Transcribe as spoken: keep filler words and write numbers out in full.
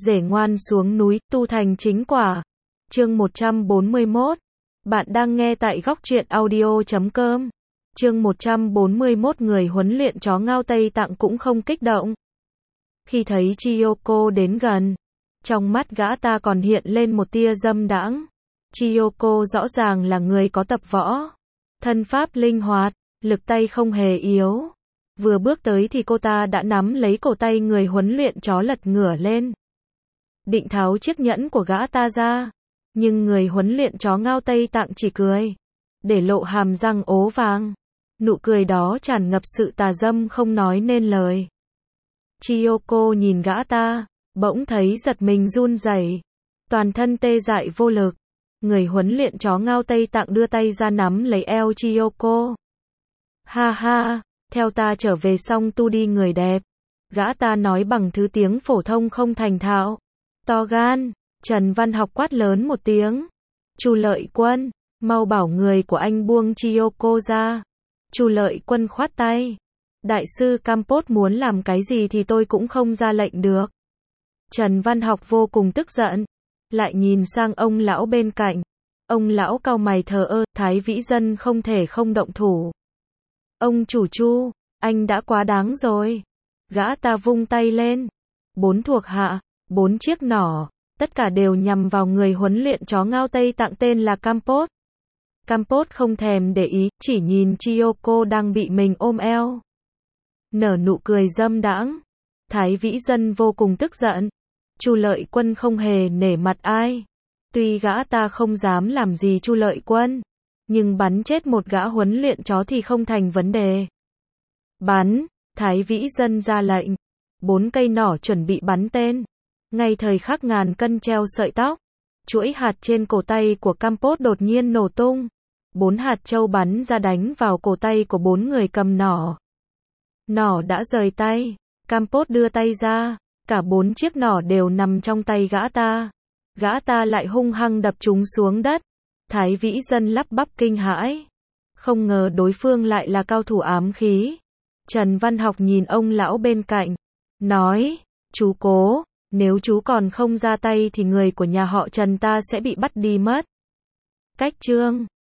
rể ngoan xuống núi, tu thành chính quả. Chương một trăm bốn mươi mốt. Bạn đang nghe tại góc truyện audio chấm com. Chương một trăm bốn mươi mốt. Người huấn luyện chó ngao Tây Tạng cũng không kích động. Khi thấy Chiyoko đến gần, trong mắt gã ta còn hiện lên một tia dâm đãng. Chiyoko rõ ràng là người có tập võ, thân pháp linh hoạt, lực tay không hề yếu. Vừa bước tới thì cô ta đã nắm lấy cổ tay người huấn luyện chó, lật ngửa lên, định tháo chiếc nhẫn của gã ta ra. Nhưng người huấn luyện chó ngao Tây Tạng chỉ cười, để lộ hàm răng ố vàng. Nụ cười đó tràn ngập sự tà dâm không nói nên lời. Chiyoko nhìn gã ta, bỗng thấy giật mình run rẩy, toàn thân tê dại vô lực. Người huấn luyện chó ngao Tây Tạng đưa tay ra nắm lấy eo Chiyoko. Ha ha, theo ta trở về xong tu đi người đẹp. Gã ta nói bằng thứ tiếng phổ thông không thành thạo. To gan. Trần Văn Học quát lớn một tiếng. Chu Lợi Quân, mau bảo người của anh buông Chiyoko ra. Chu Lợi Quân khoát tay. Đại sư Campos muốn làm cái gì thì tôi cũng không ra lệnh được. Trần Văn Học vô cùng tức giận, lại nhìn sang ông lão bên cạnh. Ông lão cau mày thờ ơ, Thái Vĩ Dân không thể không động thủ. Ông chủ Chu, anh đã quá đáng rồi. Gã ta vung tay lên. Bốn thuộc hạ, bốn chiếc nỏ, tất cả đều nhằm vào người huấn luyện chó ngao Tây Tạng tên là Campos. Campos không thèm để ý, chỉ nhìn Chiyoko đang bị mình ôm eo, nở nụ cười dâm đãng. Thái Vĩ Dân vô cùng tức giận. Chu Lợi Quân không hề nể mặt ai. Tuy gã ta không dám làm gì Chu Lợi Quân, nhưng bắn chết một gã huấn luyện chó thì không thành vấn đề. Bắn, Thái Vĩ Dân ra lệnh. Bốn cây nỏ chuẩn bị bắn tên. Ngay thời khắc ngàn cân treo sợi tóc, chuỗi hạt trên cổ tay của Campos đột nhiên nổ tung. Bốn hạt châu bắn ra đánh vào cổ tay của bốn người cầm nỏ. Nỏ đã rời tay. Campos đưa tay ra. Cả bốn chiếc nỏ đều nằm trong tay gã ta. Gã ta lại hung hăng đập chúng xuống đất. Thái Vĩ Dân lắp bắp kinh hãi. Không ngờ đối phương lại là cao thủ ám khí. Trần Văn Học nhìn ông lão bên cạnh, nói, chú Cố, nếu chú còn không ra tay thì người của nhà họ Trần ta sẽ bị bắt đi mất. Cách chương